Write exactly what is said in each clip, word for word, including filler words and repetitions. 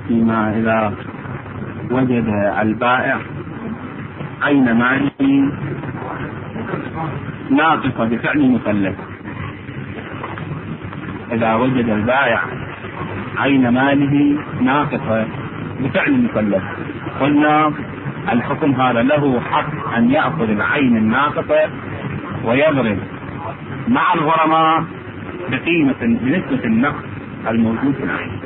فيما إذا وجد البائع عين ماله ناقصة بفعل مثلث. إذا وجد البائع عين ماله ناقصة بفعل مثلث، قلنا الحكم هذا له حق أن يأخذ العين الناقصة ويضرب مع الغرماء بقيمة بنسبة النقص الموجود في العين.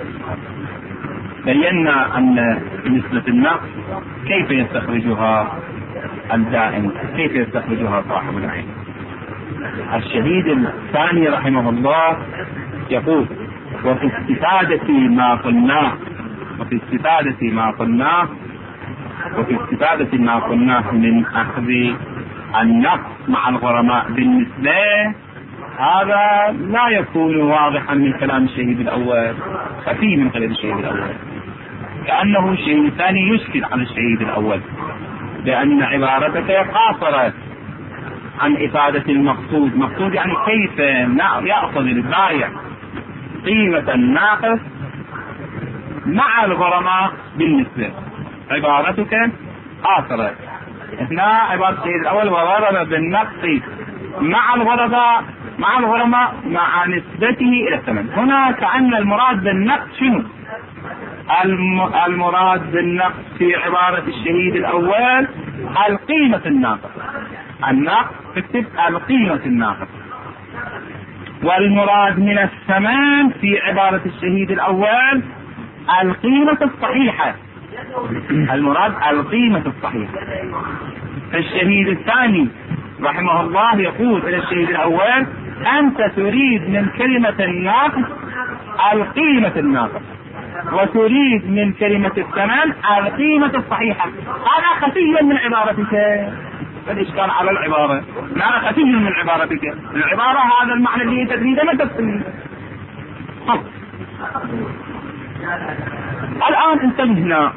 بينا أن نسبة النقص كيف يستخرجها الدائن، كيف يستخرجها صاحب العين. الشهيد الثاني رحمه الله يقول: وفي استفادة ما قلناه وفي استفادة ما قلناه وفي استفادة ما قلناه من أخذ النقص مع الغرماء بالنسبة، هذا لا يكون واضحا من كلام الشهيد الأول، خفي من كلام الشهيد الأول، كأنه الشهيد الثاني يشكل على الشهيد الأول، لأن عبارتك قاصرة عن إفادة المقصود. مقصود يعني كيف يأخذ البائع قيمة الناقص مع الغرماء بالنسبة. عبارتك قاصرة. هنا عبارة الشهيد الأول: وضرب بالنقص مع الغرماء مع الغرماء مع نسبته إلى الثمن. هنا كأن المراد بالنقص شنو؟ المراد بالنقص في عبارة الشهيد الأول القيمة الناقصة. النقص تكتب القيمة الناقصة. والمراد من الثمن في عبارة الشهيد الأول القيمة الصحيحة. المراد القيمة الصحيحة. الشهيد الثاني رحمه الله يقول إلى الشهيد الأول: أنت تريد من كلمة الناقص القيمة الناقصة، وتريد من كلمة الثمن القيمة الصحيحة. هذا خفي من عبارتك. الإشكال على العبارة، لا خفي من عبارتك. العبارة هذا المعنى اللي تريده ما تفهم. الآن انتبهنا،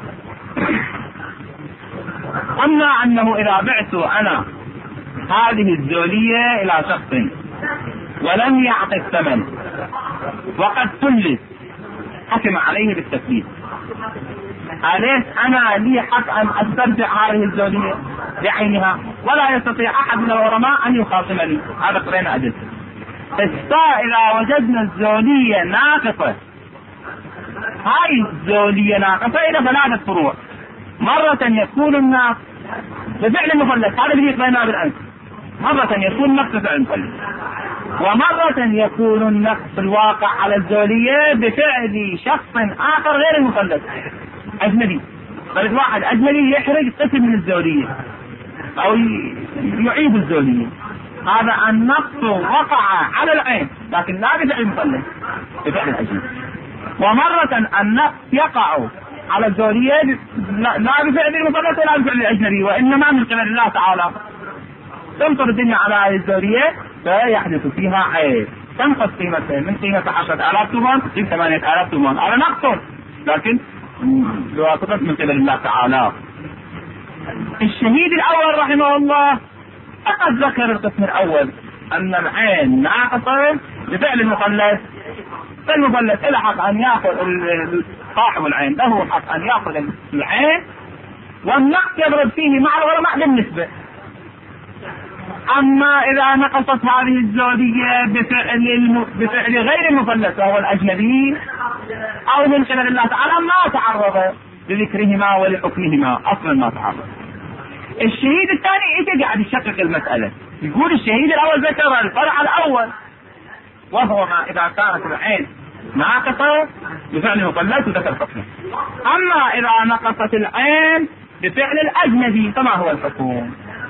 قلنا أنه إذا بعت أنا هذه الزولية إلى شخص ولم يعطي الثمن وقد تلف، حكم عليه بالتثبيت، أليس أنا لي حق أن أسترجع هذه الزولية بعينها ولا يستطيع أحد من الغرماء أن يخاصمني؟ هذا قرينا أدلة. إذا وجدنا الزولية ناقصة، هاي الزولية ناقصة إلى ثلاثة فروع. مرة يكون النقص بفعل مفلس، هذا اللي قريناه بالأمس. مرة يكون النقص بفعل مفلس، ومرة يكون النقص الواقع على الزولية بفعل شخص آخر غير المفلس، أجنبي. بل واحد أجنبي يحرق قسم من الزولية أو يعيد الزولية، هذا النقص وقع على العين لكن لا بفعل المفلس، بفعل الأجنبي. ومرة النقص يقع على الزولية لا بفعل المفلس ولا بفعل الأجنبي، وإنما من قبل الله تعالى. تمطر الدنيا على الزولية فيحدث فيها عيب، تنقص قيمتها من قيمة عشرة آلاف تومان إلى ثمانية آلاف تومان، هذا نقص لكن بواسطة من قبل الله تعالى. الشهيد الأول رحمه الله فقد ذكر القسم الأول أن العين ناقصة بفعل المفلس، فالمفلس له حق أن يأخذ صاحب العين، له حق أن يأخذ العين والنقص يضرب فيه مع الغرماء بالنسبة. أما إذا نقصت هذه الزولية بفعل الم... بفعل غير المفلس وهو الأجنبي أو من قبل الله تعالى ما تعرض لذكرهما ولحكمهما، أصلا ما تعرض. الشهيد الثاني إيش قاعد يشقق المسألة، يقول الشهيد الأول ذكر الفرع الأول وهو ما إذا كانت العين ناقصة بفعل المفلس وذكر حكمه. أما إذا نقصت العين بفعل الأجنبي فما هو الحكم؟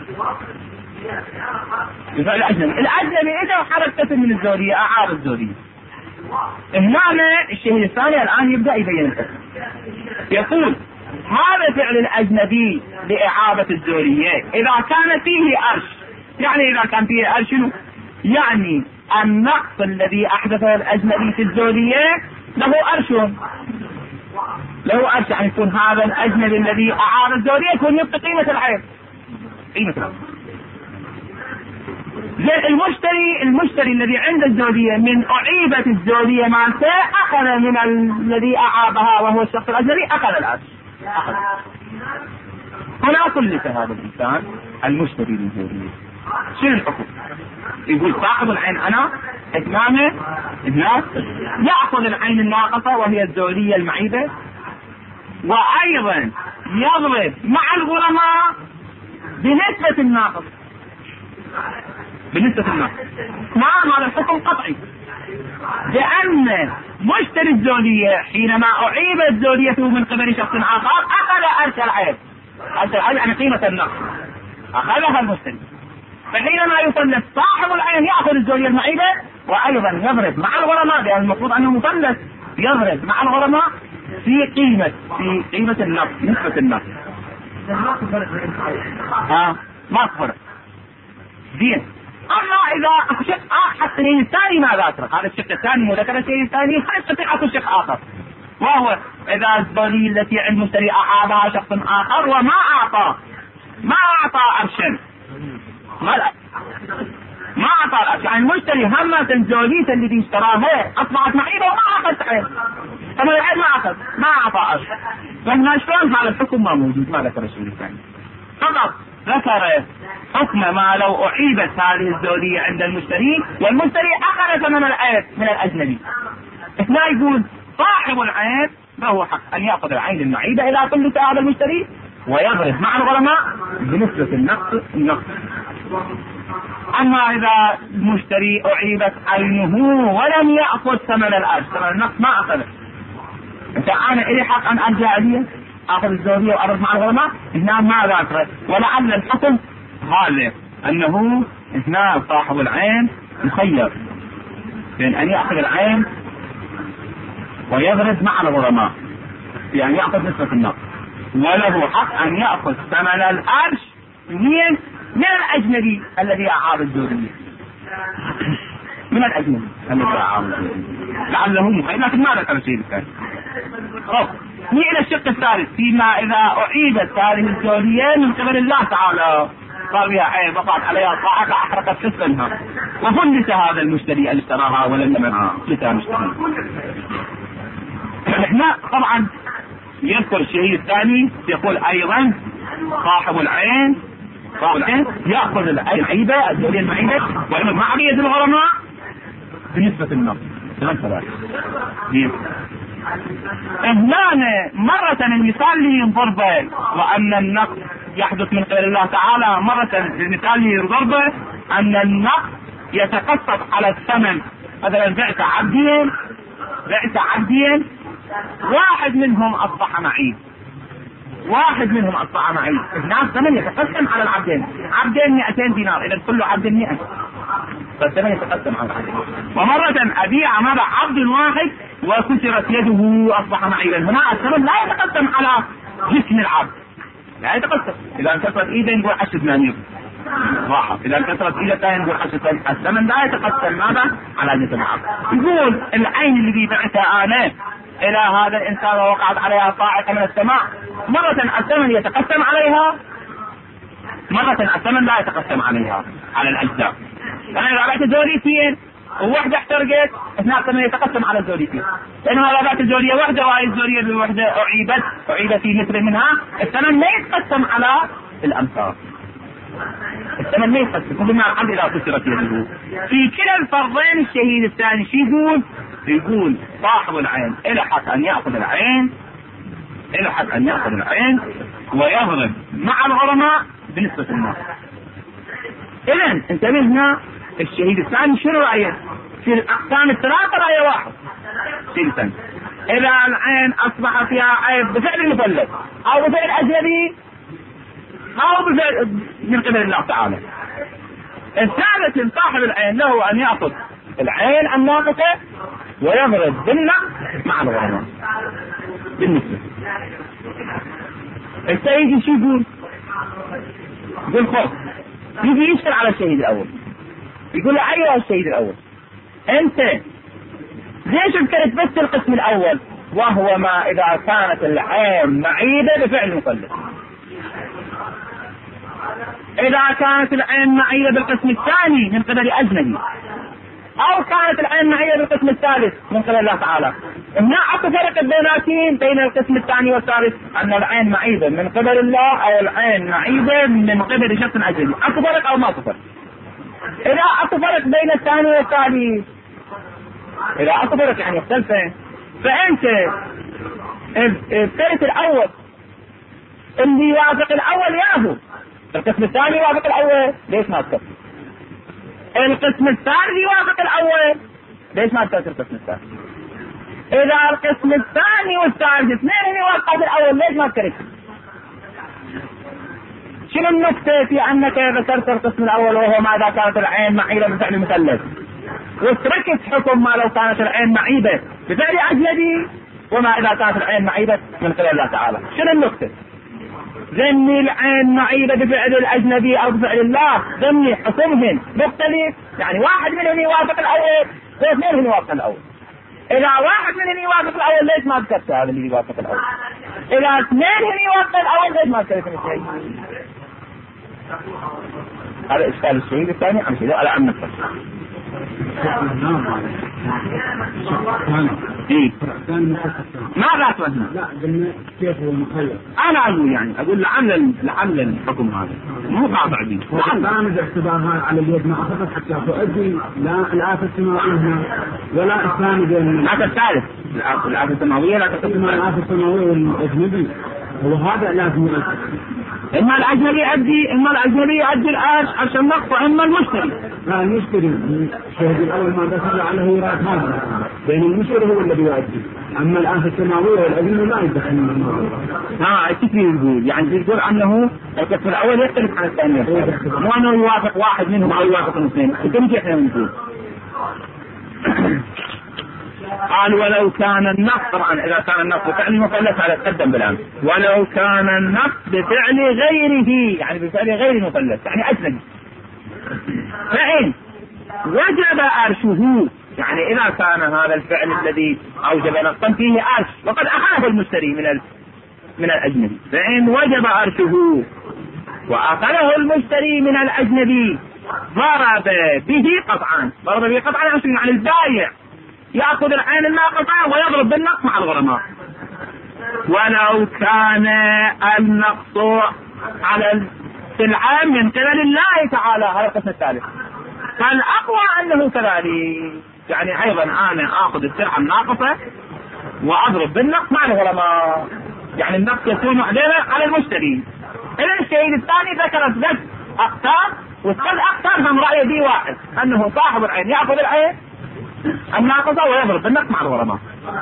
بفعل الأجنبي. الأجنبي إذا حركت من الزولية أعاد الزولية. هنا الشهيد الثاني الآن يبدأ يبين الحكم، يقول هذا فعل الأجنبي لإعادة الزولية إذا كان فيه أرش. يعني إذا كان فيه أرش شنو؟ يعني النقص الذي أحدثه الأجنبي في الزولية له أرش، له أرش، يعني يكون هذا الأجنبي الذي أعاد الزولية يكون يبقى قيمة العين، قيمة العين. زين المشتري المشتري الذي عند الزوجية من أعيبت الزوجية مالته أخذ من الذي أعابها وهو الشخص الأجنبي أخذ العرش. أخذ. هنا كلف هذا الإنسان المشتري للزوجية. شنو الحكم؟ يقول صاحب العين أنا إتمامه الناس يأخذ العين الناقصة وهي الزوجية المعيبة، وأيضا يضرب مع الغرماء بنسبة الناقص بالنسبة الناقص. نعم هذا الحكم قطعي، لأن مشتري الزوجية حينما أعيبت زوجيته من قبل شخص آخر أخذ أرش العيب. أرش العيب يعني قيمة النقص أخذها المشتري، فحينما يفلس صاحب العين يأخذ الزوجية المعيبة وأيضا يضرب مع الغرماء، لأن المفروض أنه مفلس يضرب مع الغرماء في قيمة في قيمة النقص نسبة النقص. ها ما فرق. زين. أما إذا شق آخر الشيء الثاني ماذا أترك؟ هذا الشق الثاني مو ذكر الشيء الثاني، هل يستطيع أكل شق آخر، وهو إذا الزوجية التي عند مشتري أعابها شخص آخر وما أعطى ما أعطى أرشا ما ما أعطى الأرش، يعني المشتري همة الزوجية التي اشتراها أصبحت معيبة وما أخذ عين، أما العين ما أخذ ما أعطى أرش. فهنا شلون هذا الحكم ما موجود؟ ما ذكر الشيء الثاني، فقط ذكر حكم ما لو أعيبت هذه الزوجية عند المشتري والمشتري أخذ ثمن العين من الأجنبي. هنا يقول صاحب العين له حق أن يأخذ العين المعيبة إذا قلت هذا المشتري ويضرب مع الغرماء بنسبة النقص النقص. أما إذا المشتري أعيبت عينه ولم يأخذ ثمن الأرش، ثمن النقص ما أخذه، أنت أنا إلي حق أن أرجع لي أخذ الزوجية وأضرب مع الغرماء؟ هنا ما ذكر، ولعل الحكم هذا أنه هنا صاحب العين مخير بين أن يأخذ العين ويضرب مع الغرماء، يعني يأخذ نسبة النقص، وله حق أن يأخذ ثمن الأرش من من الأجنبي الذي أعاب الزوجية، من الأجنبي الذي أعاب الزوجية، لعله مخير، لكن ما ذكر شيء الثاني. نيجي إلى الشق الثالث، فيما إذا أعيبت هذه الزوجية من قبل الله تعالى صار بها عيب وقعت عليها صاحبها أحرقت حسنها وفلس هذا المشتري اللي اشتراها ولم يمنعها فلسها مشتري. احنا طبعا يذكر الشيء الثاني يقول أيضا صاحب العين صاحب العين يأخذ العين المعيبة الزوجية المعيبة ويعمل مع بقية الغرماء بنسبة النقص. هنا مرة المثال اللي ينضربه وأن النقص يحدث من قبل الله تعالى، مرة المثال اللي ينضربه أن النقص يتقسط على الثمن. مثلا بعت عبدين بعت عبدين واحد منهم أصبح معيب، واحد منهم أصبح معيب، هنا الثمن يتقسم على العبدين، عبدين مئتين دينار، إذا كل عبد مئة، فالثمن يتقسم على العبدين. ومرة أبيع مبع عبد واحد وكسرت يده أصبح معيبا، هنا الثمن لا يتقسم على جسم العبد، لا يتقسم، إذا انكسرت إيده نقول عشر دنانير واحد، إذا انكسرت إيده نقول عشر دنانير، الثمن لا يتقسم ماذا على جسم العبد. يقول العين اللي بعتها أنا إلى هذا الإنسان ووقعت عليها صاعقة من السماء، مرة الثمن يتقسم عليها، مرة الثمن لا يتقسم عليها على الأجزاء. أنا إذا بعت زوجيتين وواحدة احترقت اثناء الثمن يتقسم على الزوجيتين، لأنه إذا بعت الزوجية واحدة وهي الزوجية الواحدة أعيبت أعيبت في مثل منها، الثمن ما يتقسم على الأمثال، الثمن ما يتقسم كل ما العبد إذا كسرت يده. في كلا الفرضين الشهيد الثاني شو يقول؟ يقول صاحب العين إلى حق أن يأخذ العين إلى حق أن يأخذ العين ويضرب مع الغرماء بنسبة الناس. إذن انتبه هنا الشهيد الثاني شنو رأيه؟ في الأقسام الثلاثة رأيه واحد. الشهيد الثاني إذا العين أصبح فيها عيب بفعل المفلس أو بفعل أجنبي أو بفعل من قبل الله تعالى، الثالث من صاحب العين له أن يأخذ العين الناقصة ويضرب بالنقص مع الغرماء بالنسبة. السيد شو يقول؟ يقول خوف، يجي يشكل على الشهيد الأول، يقول له أيها الشهيد الأول أنت ليش ذكرت بس القسم الأول وهو ما إذا كانت العين معيبة بفعل المفلس؟ إذا كانت العين معيبة بالقسم الثاني من قبل أجنبي، أو كانت العين معيبة بالقسم الثالث من قبل الله تعالى. هنا أكو فرق بيناتهم بين القسم الثاني والثالث، أن العين معيبة من قبل الله أو العين معيبة من قبل شخص أجنبي. أكو فرق أو ما أكو فرق؟ إذا أكو فرق بين الثاني والثالث، إذا أكو فرق يعني مختلفين، فأنت الثالث الأول اللي يوافق الأول ياهو، القسم الثاني يوافق الأول، ليش ما تكفي؟ القسم الثاني يوافق الأول، ليش ما تكفي القسم الثاني؟ إذا القسم الثاني والثالث اثنين يوافق الأول، ليش ما تكفي؟ شنو النكتة في أنك ذكرت القسم الأول وهو ماذا كانت العين معيبة بفعل مثلث، وتركت حكم ما لو كانت العين معيبة بفعل أجنبي، وما إذا كانت العين معيبة من قبل الله تعالى؟ شنو النكتة؟ ذني العين معيبة بفعل الأجنبي أو بفعل الله، ذني حكمهن مختلف، يعني واحد منهم يوافق الأول واثنين يوافق الأول. إذا واحد منهم يوافق الأول ليش ما ذكرت هذا اللي يوافق الأول؟ إذا اثنين يوافق الأول ليش ما ذكرت شيء؟ هذا إشكال السعيد الثاني عن شيء على أن نفسه. إيه؟ ما ذات وزنه؟ لا قلنا كيف هو مخير. أنا أقول يعني أقول لعل لعل الحكم هذا مو قاطع به. لعل اعتبارها على اليد ما أخذت حتى تؤدي لا الآفة السماوية هنا ولا إسلام بين. لا تختلف الآفة السماوية، لا تختلف الآفة السماوية والأجنبي، وهذا لازم يؤدي. إما الأجنبي يؤدي، إما الأجنبي يؤدي الآش عشان نقطع، إما المشتري. لا المشتري الشهد الأول ما دخل عليه يراد هذا بين المشتري هو الذي يؤدي، أما الآفة السماوية والأجنبي لا يدخل من الموضوع. ها كيف يقول؟ يعني يقول أنه القسم الأول يختلف عن الثاني، مو أنه يوافق واحد منهم أو يوافق الاثنين. كم كيف نقول؟ قال ولو كان النص، طبعا إذا كان النص بفعل مثلث على تقدم بالأمس، ولو كان النص بفعل غيره، يعني بفعل غير مثلث يعني أجنبي، فإن وجب أرشه، يعني إذا كان هذا الفعل الذي أوجب نصا فيه أرش وقد أخذه المشتري من من الأجنبي، فإن وجب أرشه وأخذه المشتري من الأجنبي ضرب به قطعا. ضرب به قطعا يعني البائع يأخذ العين الناقصة ويضرب بالنقص مع الغرماء. ولو كان النقص على السلعة من قبل الله تعالى، هذا القسم الثالث، فالأقوى أنه كذلك، يعني أيضا أنا أخذ السلعة الناقصة وأضرب بالنقص مع الغرماء، يعني النقص يكون علينا على المشتري. إذا الشيء الثاني ذكرت ذات أقسام، والثلاث أقسام هم رأي دي واحد، أنه صاحب العين يأخذ العين الناقصة ويضرب بالنقص مع الغرماء.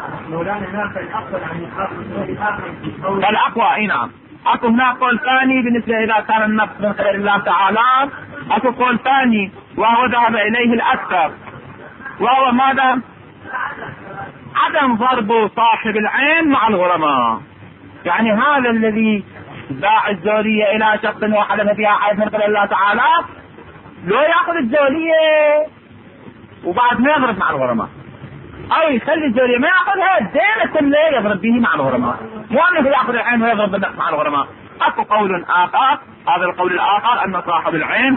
فالأقوى أي نعم. أكو هناك قول ثاني بالنسبة إذا كان النقص من خير الله تعالى، أكو قول ثاني وهو ذهب إليه الأكثر، وهو ماذا؟ عدم ضرب صاحب العين مع الغرماء. يعني هذا الذي باع الزولية إلى شخص وحدث فيها حيث من قبل الله تعالى، لو يأخذ الزولية وبعد ما يضرب مع الغرماء، أو يخلي الزولية ما يأخذها الدين كله يضرب به مع الغرماء، مو أنه يأخذ العين ويضرب بالنقص مع الغرماء. أكو قول آخر، هذا القول الآخر أن صاحب العين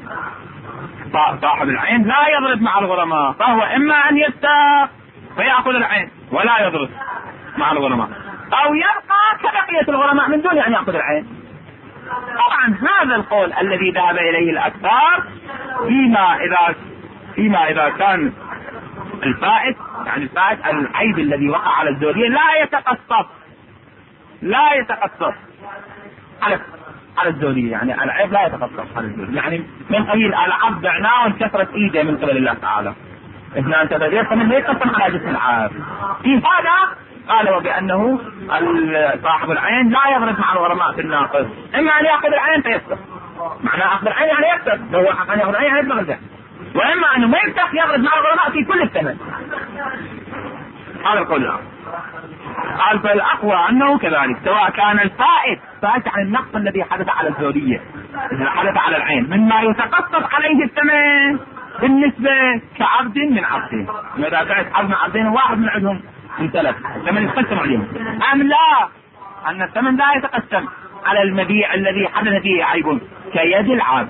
صاحب العين لا يضرب مع الغرماء، فهو إما أن يستاق فيأخذ العين ولا يضرب مع الغرماء، أو يبقى كبقية الغرماء من دون أن يأخذ العين. طبعا هذا القول الذي ذهب إليه الأكثر فيما إذا فيما إذا كان الفائت، يعني الفائت العيب الذي وقع على الزولية لا يتقصف لا يتقصف على على الزولية، يعني العيب لا يتقصف على الزولية، يعني من قبيل العبد بعناه وانكسرت ايده من قبل الله تعالى، اثنان تدريس فمن لا يتقصف على جسم العاب. في هذا قالوا بأنه صاحب العين لا يضرب مع الغرماء في الناقص، إما أن يأخذ العين فيفتح، معناه أخذ العين يعني يفتح، لو حق أن يأخذ العين يعني يفتح، وإما أنه ما يفتح يضرب مع الغرماء في كل الثمن. هذا القول الآخر. قال فالأقوى أنه كذلك، سواء كان الفائت فائت عن النقص الذي حدث على الزولية، إذا حدث على العين مما يتقصد عليه الثمن بالنسبة كعبد من عبدين، إذا كانت عبد من عبدين واحد من عندهم من ثلاث لما يتقسم عليهم، أم لا أن الثمن لا يتقسم، على المبيع الذي حدث فيه عيب كيد العبد.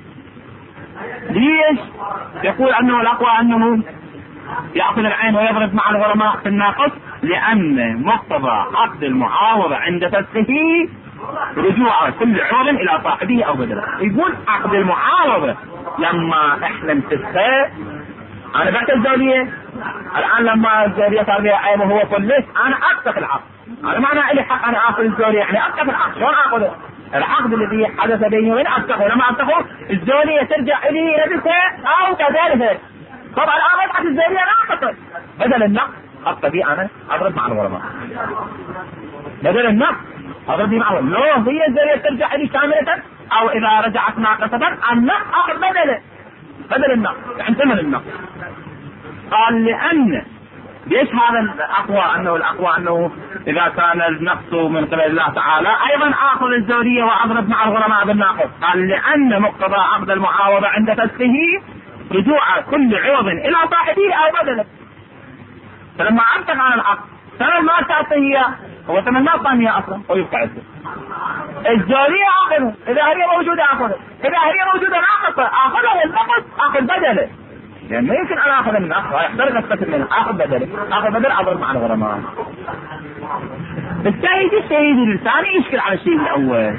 ليش يقول انه الاقوى انه يأخذ العين ويضرب مع الغرماء في الناقص؟ لأن مقتضى عقد المعاوضة عند فسخه رجوع كل عوض إلى صاحبه أو بدله. يقول عقد المعاوضة لما احنا نفسخه، أنا بعت الزولية الآن لما الزولية صار بها عين وهو فلس، أنا أفسخ العقد. هذا معنى لي حق أنا آخذ الزولية، يعني أفسخ العقد. شلون آخذه؟ العقد الذي حدث بيني وبين أفسخه، لما أفسخه الزولية ترجع إلي نفسها أو كذلك. طبعا الآن وضعت الزولية ناقصة، بدل النقص الطبيعي أنا أضرب مع الغرماء، بدل النقص أضرب مع الغرماء. لو هي الزولية ترجع إلي كاملة أو إذا رجعت ناقصة النقص أخذ بدله، بدل النقص يعني ثمن النقص. قال لأن ليش هذا الأقوى؟ أنه الأقوى أنه إذا كان النقص من قبل الله تعالى أيضا آخذ الزولية وأضرب مع الغرماء بالناقص. قال لأن مقتضى عقد المعاوضة عند فسخه رجوع كل عوض إلى صاحبه أو بدله. فلما أمسك عن العقد ثمن ما تعطيه هو ثمن ما ثانية أصلا ويبقى عزه. الزولية آخذه إذا هي موجودة آخذه، إذا هي موجودة ناقصة آخذه النقص آخذ بدله، يعني ما يمكن أن آخذ من النقص ويحترق القسم منه، آخذ بدله، آخذ بدل أضرب مع الغرماء. بالتالي الشهيد الثاني يشكل على الشهيد الأول.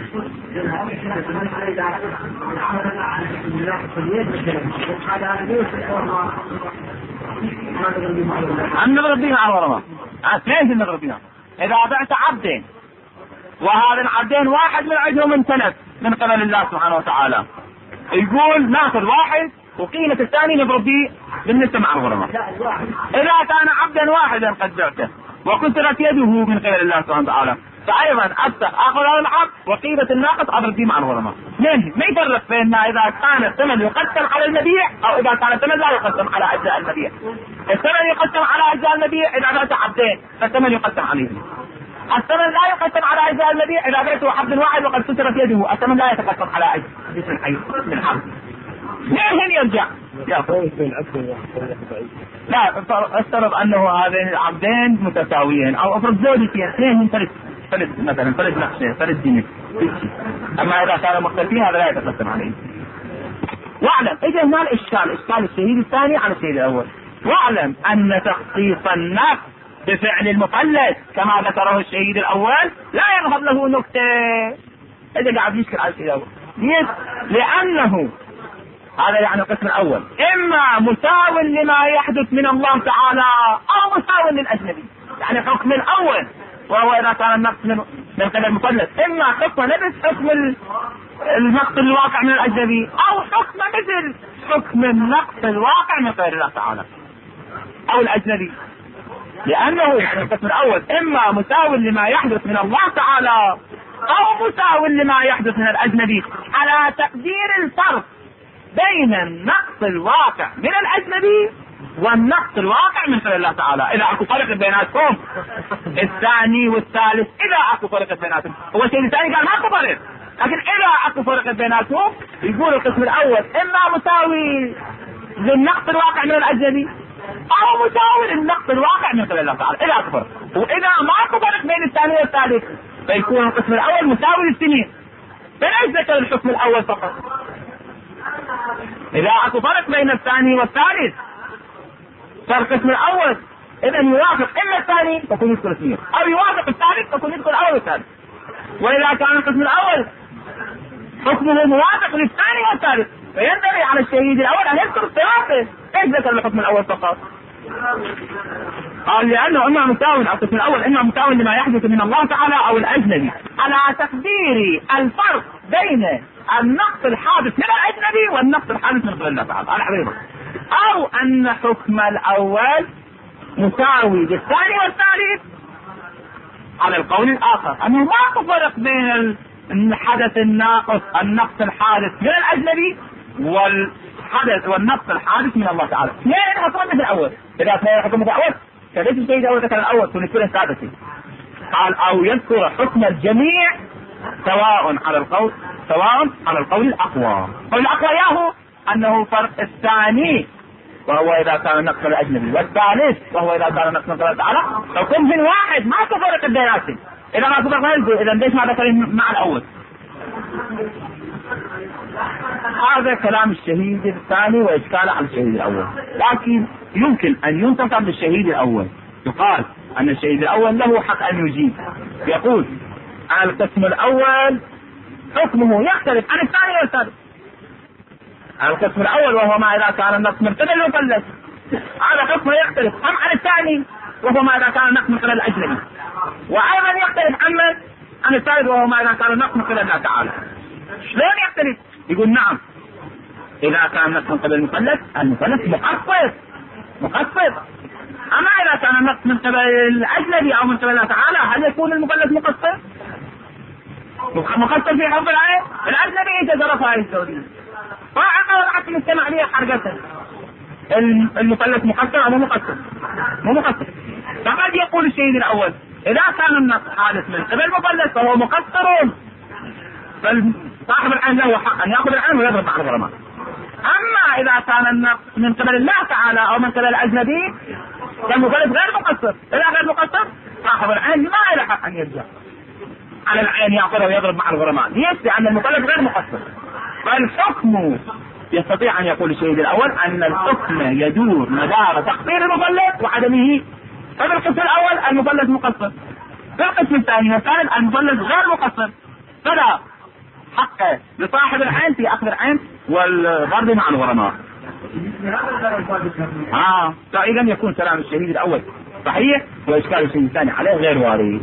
عم نضرب بها على الغرماء. ليش نضرب بها؟ إذا بعت عبدين وهذا العبدين واحد من عندهم امتلك من قبل الله سبحانه وتعالى، يقول ناخذ واحد وقيمة الثاني نضرب به بالنسبة مع الغرماء. إذا كان عبدا واحدا قد بعته وكسرت يده من قبل الله سبحانه وتعالى فأيضا أفتح أخذ هذا العبد وقيمة الناقص أضرب به مع الغرماء. ليه؟ ما يفرق بين إذا كان الثمن يقسم على المبيع أو إذا كان الثمن لا يقسم على أجزاء المبيع. الثمن يقسم على أجزاء المبيع إذا بعت عبدين فالثمن يقسم عليه. الثمن لا يقسم على أجزاء المبيع إذا بعته عبد واحد وقد كسرت يده، الثمن لا يتقسم على أجزاء الحي العبد. لين يرجع لا افترض انه هذين العبدين متساويين او افرض زوجتين اثنين فرد فرد مثلا فرد نقشه فرد ديني، اما اذا كانوا مختلفين هذا لا يتقسم عليه. واعلم اذا هنا الاشكال اشكال الشهيد الثاني على الشهيد الاول. واعلم ان تخصيص النقص بفعل المفلس كما ذكره الشهيد الاول لا يظهر له نكته. اذا قاعد يشكل على الشهيد الاول ليش؟ لانه هذا يعني القسم الأول إما مساو لما يحدث من الله تعالى أو مساو للأجنبي. يعني حكم الأول وهو إذا كان النقص من من قبل المفلس إما حكم نفس حكم النقص الواقع من الأجنبي أو حكم مثل حكم النقص الواقع من قبل الله تعالى أو الأجنبي. لأنه يعني القسم الأول إما مساو لما يحدث من الله تعالى أو مساو لما يحدث من الأجنبي على تقدير الفرق بين النقص الواقع من الأجنبي والنقص الواقع من قبل الله تعالى. إذا أكو فرق بيناتهم الثاني والثالث، إذا أكو فرق بيناتهم هو الشيء الثاني قال ما أكو فرق، لكن إذا أكو فرق بيناتهم يقول القسم الأول إما مساوي للنقص الواقع من الأجنبي أو مساوي للنقص الواقع من قبل الله تعالى إذا أكو فرق. وإذا ما أكو فرق بين الثاني والثالث فيكون القسم الأول مساوي للسنين. فليس ذكر الحكم الأول فقط. إذا أكو فرق بين الثاني والثالث فالقسم الأول إذا يوافق إما الثاني فكون يدخل اثنين أو يوافق الثالث فكون يدخل الأول والثالث. وإذا كان القسم الأول حكمه موافق للثاني والثالث فينبغي على الشهيد الأول أن يذكر الثلاثة. إيش ذكر الحكم الأول فقط؟ قال لأنه إما مساوي القسم الأول إما مساوي لما يحدث من الله تعالى أو الأجنبي على تقدير الفرق بين النقص الحادث من الأجنبي والنقص الحادث من قبل الله تعالى على حبيبه، أو أن حكم الأول مساوي للثاني والثالث على القول الآخر أنه ما فرق بين الحدث الناقص النقص الحادث من الأجنبي والحدث والنقص الحادث من الله تعالى. ليه حكم مثل الأول؟ إذا كان حكم مثل الأول فليس الشيء الأول ذكر الأول ونكون الثالث. قال أو يذكر حكم الجميع سواء على القول سواء على القول الأقوى. القول الأقوى ياهو أنه فرق الثاني وهو إذا كان النقص من الأجنبي، والثالث وهو إذا كان النقص من قبل تعالى. لو كنت من واحد ما تفرق الدياسين، إذا ما تفرق غير إذا ليش ما ذكر مع الأول؟ هذا كلام الشهيد الثاني وإشكال على الشهيد الأول، لكن يمكن أن ينتصر بالشهيد الأول. يقال أن الشهيد الأول له حق أن يجيب، يقول القسم الأول حكمه يختلف عن الثاني والثالث. القسم الأول وهو ما إذا كان النقص من قبل المثلث، هذا حكمه يختلف أم عن الثاني وهو ما إذا كان النقص من قبل الأجنبي، وأيضا يختلف عن عن الثالث وهو ما إذا كان النقص من قبل الله تعالى. شلون يختلف؟ يقول نعم، إذا كان النقص من قبل المثلث المثلث مقصر مقصر، أما إذا كان النقص من قبل الأجنبي أو من قبل الله تعالى هل يكون المثلث مقصر؟ مقصر في حرف العين الأجنبي يتجرف هاي الزوجية، فأعقل العقل يجتمع ليه حرقته. المثلث مقصر أو مو مقصر؟ مو مقصر. فقد يقول الشهيد الأول إذا كان النقص حادث من قبل المثلث فهو مقصر، فصاحب العين له حق أن يأخذ العين ويضرب مع الغرماء. أما إذا كان النقص من قبل الله تعالى أو من قبل الأجنبي فالمثلث غير مقصر، إذا غير مقصر صاحب العين ما له حق أن يرجع على العين يأخذه ويضرب مع الغرماء، ليش؟ لأن المثلث غير مقصر. فالحكم يستطيع أن يقول الشهيد الأول أن الحكم يدور مدار تقصير المثلث وعدمه. ففي القسم الأول المثلث مقصر، في القسم الثاني والثالث المثلث غير مقصر، فلا حق لصاحب العين في أخذ العين والضرب مع الغرماء. آه فإذا يكون كلام الشهيد الأول صحيح وإشكال الشهيد الثاني عليه غير وارد.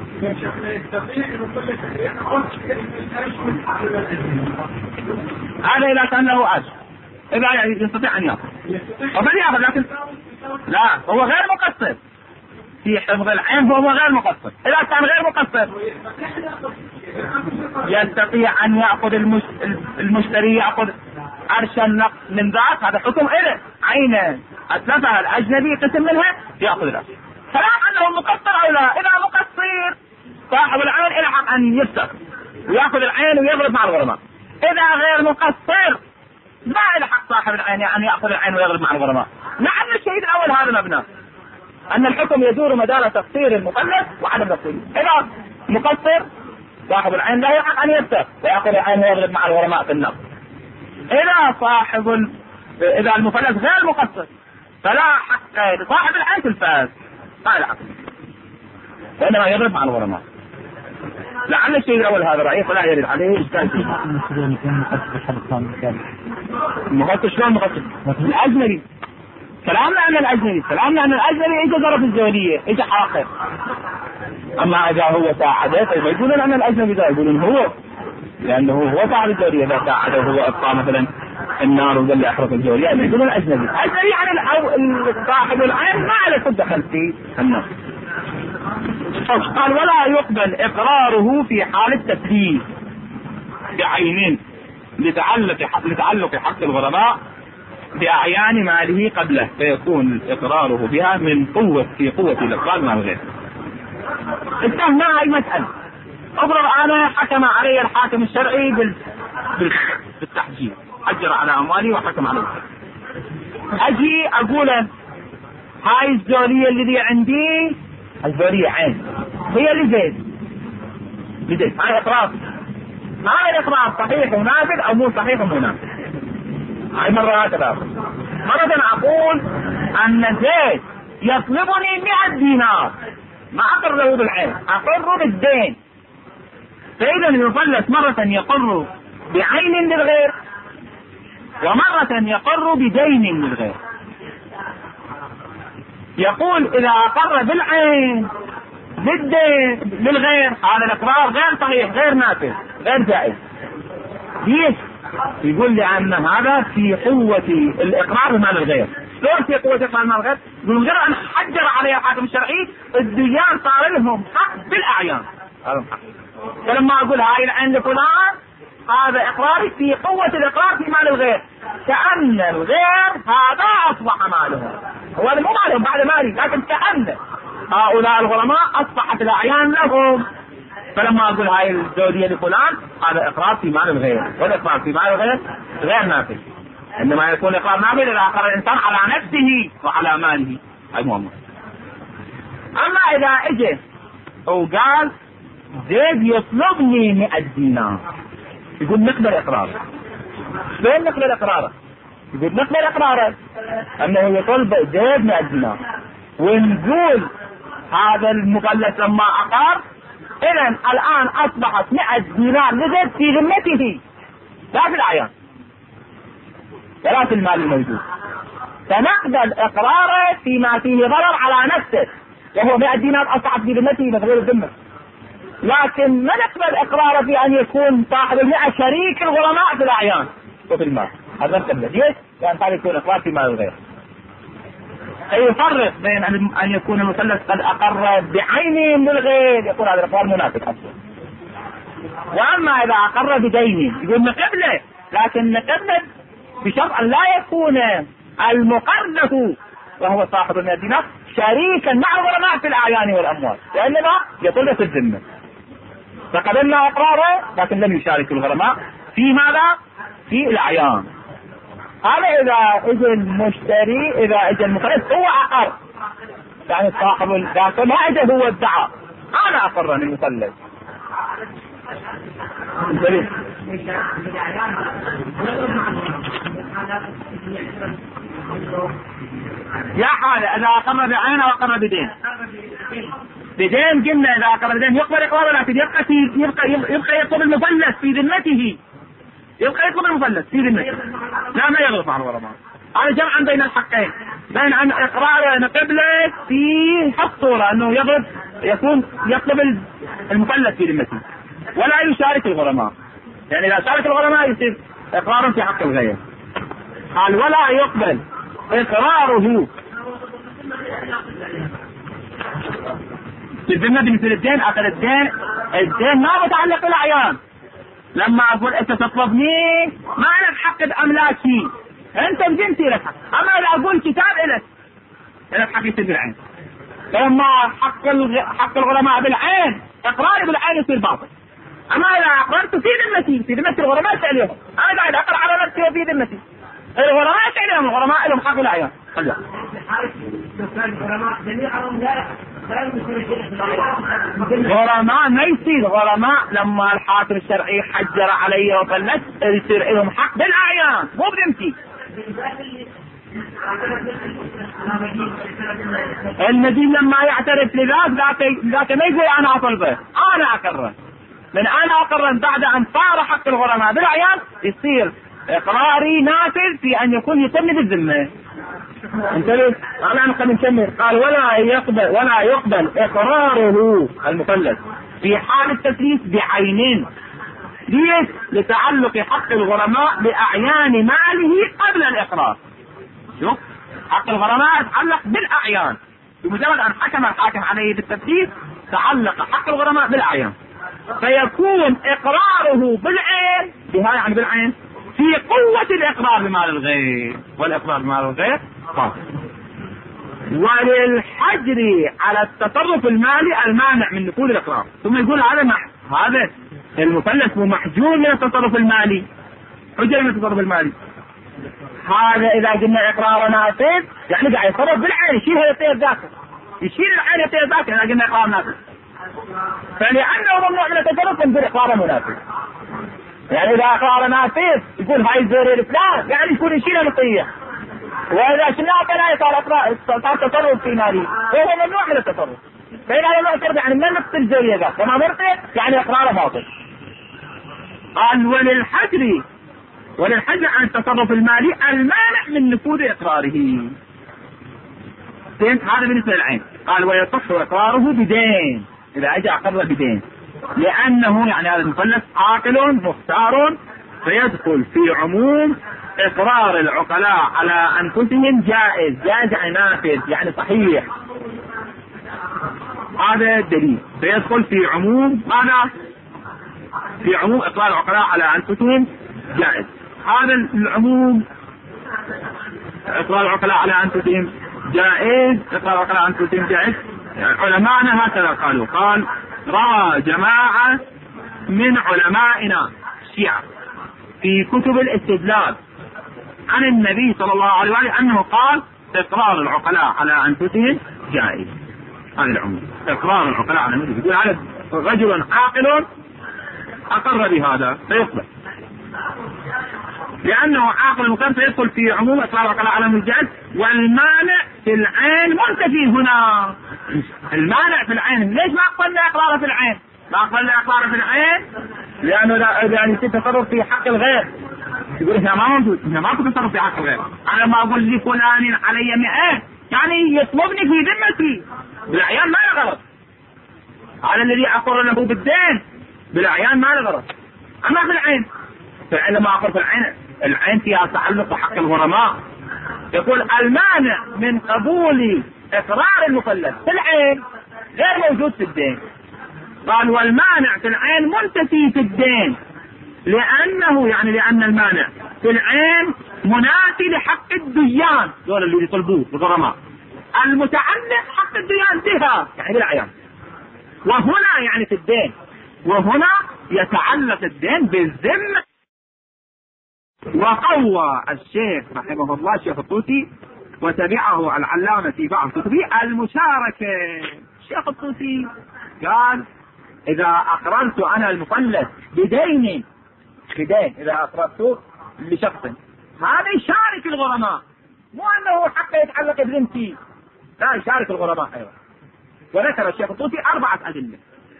هذا إذا كان له أجر، إذا يستطيع أن يأخذ وبدي يأخذ، لكن لا هو غير مقصر في حفظ العين، هو غير مقصر. إذا كان غير مقصر يستطيع أن يأخذ المشتري يأخذ عرش النقص من ذاك، هذا حكم إذا عينه أتلفها الأجنبي قسم منها يأخذ الأجر. فلا أنه مقصر أو لا، إذا مقصر صاحب العين إلى حق أن يفتح ويأخذ العين ويضرب مع الغرماء. إذا غير مقصر ما إلى حق صاحب العين أن يأخذ العين ويضرب مع الغرماء. لعل الشهيد الأول هذا مبنى أن الحكم يدور مدار تقصير المثلث وعدم تقصيره. إذا مقصر صاحب العين لا يحق أن يفتح ويأخذ العين ويضرب مع الغرماء في النقص. إذا صاحب ال... إذا المثلث غير مقصر فلا حق لصاحب العين في الفاز، ما له حق، وإنما يضرب مع الغرماء. لعل الشيء الأول هذا رأيه فلا يرد عليه إشكال فيه. مقصر شلون مقصر؟ الأجنبي كلامنا عن الأجنبي، كلامنا عن الأجنبي إيش ضرب الزولية إيش حاقر. أما إذا هو ساعده فيقولون أن الأجنبي ذا يقولون هو، لأنه هو صاحب الجولية إذا ساعده وهو أبقى مثلا النار وقال لي أحرق الجولية يقولون الأجنبي. الأجنبي يعني صاحب العين ما له كل دخل في النار. قال ولا يقبل إقراره في حال التسليم بعينين لتعلق لتعلق حق الغرماء بأعيان ماله قبله، فيكون إقراره بها من قوة في قوة الإقرار مع الغير. انتهنا هاي مسألة. أضرب أنا حكم علي الحاكم الشرعي بال... بال... بالتحجير، حجر على أموالي وحكم علي. أجي أقول هاي الزولية اللي عندي الزولية عين هي اللي زيد لزيد، هاي إقرار. هاي الإقرار صحيح ونافذ أو مو صحيح ومنافذ. هاي مرة هكذا. مرة أقول أن زيد يطلبني مئة دينار، ما أقر له بالعين، أقر بالدين. فإذا المثلث مرة يقر بعين للغير ومرة يقر بدين للغير. يقول إذا أقر بالعين بالدين للغير هذا الإقرار غير صحيح غير نافذ غير جائز. ليش؟ يقول لي أن هذا في قوة الإقرار بمال الغير. لو في قوة الإقرار بمال الغير من غير أن حجر عليه الحاكم الشرعي الديان صار لهم حق بالأعيان. فلما أقول هاي العين لفلان هذا إقراري في قوة الإقرار في مال الغير، كأن الغير هذا أصبح ماله، هو مو مالهم بعد مالي، لكن كأن هؤلاء الغرماء أصبحت الأعيان لهم. فلما أقول هاي الزوجية لفلان هذا إقرار في مال الغير، والإقرار في مال الغير غير نافذ. إنما يكون إقرار نافذ إذا أقر الإنسان على نفسه وعلى ماله. المهم أما إذا إجى وقال زيد يطلبني مئة دينار، يقول نقبل إقراره. فين نقبل إقراره؟ يقول نقبل إقراره أنه يطلب زيد مئة دينار، ونقول هذا المفلس لما أقر إذن الآن أصبحت مئة دينار لزيد في ذمته لا في الأعيان ولا في المال الموجود، فنقبل إقراره فيما فيه ضرر على نفسه وهو مئة دينار أصبحت في ذمته من غير الذمة، لكن ما نقبل إقراره في أن يكون صاحب المئة شريك الغرماء في الأعيان وفي المال. هذا نقبل ليش؟ لأن هذا يكون إقرار في مال الغير. يفرق بين أن يكون المثلث قد أقر بعينه للغير، يقول هذا الإقرار منافق أصلا. وأما إذا أقر بدينه يقول نقبله، لكن نقبله بشرط أن لا يكون المقر له وهو صاحب المئة دينار شريكا مع الغرماء في الأعيان والأموال، لأنما يطلق الذمة. فقبلنا إقراره لكن لم يشارك الغرماء في ماذا؟ في الأعيان. هذا إذا إجى المشتري، إذا إجى المفلس هو أقر، يعني صاحب الذات ما إجى هو ادعى أنا أقرني المفلس. يا حالة إذا أقر بعين أو أقر بدين. بدين قلنا إذا أقر بدين يقبل إقراره، لكن يبقى يبقى يبقى يطلب المفلس في ذمته، يبقى يطلب المفلس في ذمته، لا ما يغلط مع الغرماء. هذا جمعا بين الحقين، بين أن إقراره نقبله في حق صورة أنه يغلط يكون يطلب المفلس في ذمته ولا يشارك الغرماء، يعني إذا شارك الغرماء يصير إقرار في حق الغير. قال ولا يقبل إقراره في الذمة بمثل الدين. أقل الدين الدين ما متعلق بالأعيان. لما أقول أنت تطلبني ما لك حق أملاكي، أنت بجنتي لك حق. أما إذا أقول كتاب إلك لك حق يصير بالعين. لما حق حق الغرماء بالعين إقراري بالعين يصير باطل. أما إذا أقررت في ذمتي في ذمة الغرماء سألهم، أنا قاعد أقر على نفسي وفي ذمتي الغرماء سألهم، الغرماء لهم حق الأعيان. خلّا الغرماء ما يصير غرماء لما الحاكم الشرعي حجر علي وفلت يصير لهم حق بالأعيان مو بذمتي. المدين لما يعترف لذاك ذاك ما يقول أنا أطلبه، أنا أقره. من أنا أقر بعد أن صار حق الغرماء بالأعيان يصير إقراري نافذ في أن يكون يتم بالذمة. انتبه أنا نقدر نكمل. قال ولا يقبل ولا يقبل إقراره المفلس في حال التفليس بعينين. ليش؟ لتعلق حق الغرماء بأعيان ماله قبل الإقرار. شوف حق الغرماء يتعلق بالأعيان، بمجرد أن حكم الحاكم عليه بالتفليس تعلق حق الغرماء بالأعيان، فيكون إقراره بالعين بها يعني بالعين في قوة الإقرار بمال الغير، والإقرار بمال الغير باطل. وللحجر على التصرف المالي المانع من نفوذ الإقرار. ثم يقول هذا مح... هذا المفلس محجور من التصرف المالي، حجر من التصرف المالي. هذا إذا قلنا إقرار نافذ يعني قاعد يتصرف بالعين، يشيلها يطير ذاته، يشيل العين يطير ذاته. إذا قلنا إقرار نافذ فلأنه ممنوع من التصرف نقول إقرار منافذ. يعني إذا أقرار نافذ يقول هاي الزوري الفلان يعني يكون يشيلها نطية، وإذا شلناه فلا صار تصرف في مالي وهو ممنوع من التصرف. فإذا هذا معترض يعني ما نقص الزوري ذا وما مرتب يعني إقراره باطل. قال وللحجر وللحجر عن التصرف المالي المانع من نفوذ إقراره. هذا بالنسبة للعين. قال ويصح إقراره بدين إذا أجى أقر بدين، لأنه يعني هذا المفلس عاقل مختار فيدخل في عموم إقرار العقلاء على أنفسهم جائز. جائز يعني نافذ يعني صحيح. هذا الدليل فيدخل في عموم ماذا؟ في عموم إقرار العقلاء على أنفسهم جائز. هذا العموم إقرار العقلاء على أنفسهم جائز، إقرار العقلاء على أنفسهم جائز. علماءنا هكذا قالوا. قال رأى جماعة من علمائنا الشيعة في كتب الاستدلال عن النبي صلى الله عليه وآله أنه قال إقرار العقلاء على أنفسهم جائز. هذا العموم، إقرار العقلاء على أنفسهم، يقول هذا رجل عاقل أقر بهذا فيقبل، لأنه عاقل مكان فيدخل في عموم إقرار العقلاء على أنفسهم جائز. والمانع في العين منتفي هنا. المانع في العين، ليش ما أقبلنا إقراره في العين؟ ما أقبلنا إقراره في العين لأنه يعني في تصرف في حق الغير. يقول إحنا ما موجود، إحنا ما في تصرف في حق الغير. أنا ما أقول لفلان علي مئة يعني يطلبني في ذمتي، بالأعيان ما له غلط. هذا الذي أقر له بالدين بالأعيان ما له غلط. أما في العين، فعلا ما أقر في العين، العين فيها تعلق بحق الغرماء. يقول المانع من قبول إقرار المكلف في العين غير موجود في الدين. قال والمانع في العين منتفي في الدين، لأنه يعني لأن المانع في العين منافي لحق الديان، دول اللي يطلبوه الغرماء، المتعلق حق الديان بها يعني بالعيان. وهنا يعني في الدين، وهنا يتعلق الدين بالذمة. وقوى الشيخ رحمه الله الشيخ الطوسي وتبعه العلامة في بعض كتبه المشاركة. الشيخ الطوسي قال إذا أقررت أنا المفلس بدين بدين إذا أقررت لشخص هذا يشارك الغرماء، مو أنه حقه يتعلق بذمتي، لا يشارك الغرماء أيضا. وذكر الشيخ الطوسي أربعة أدلة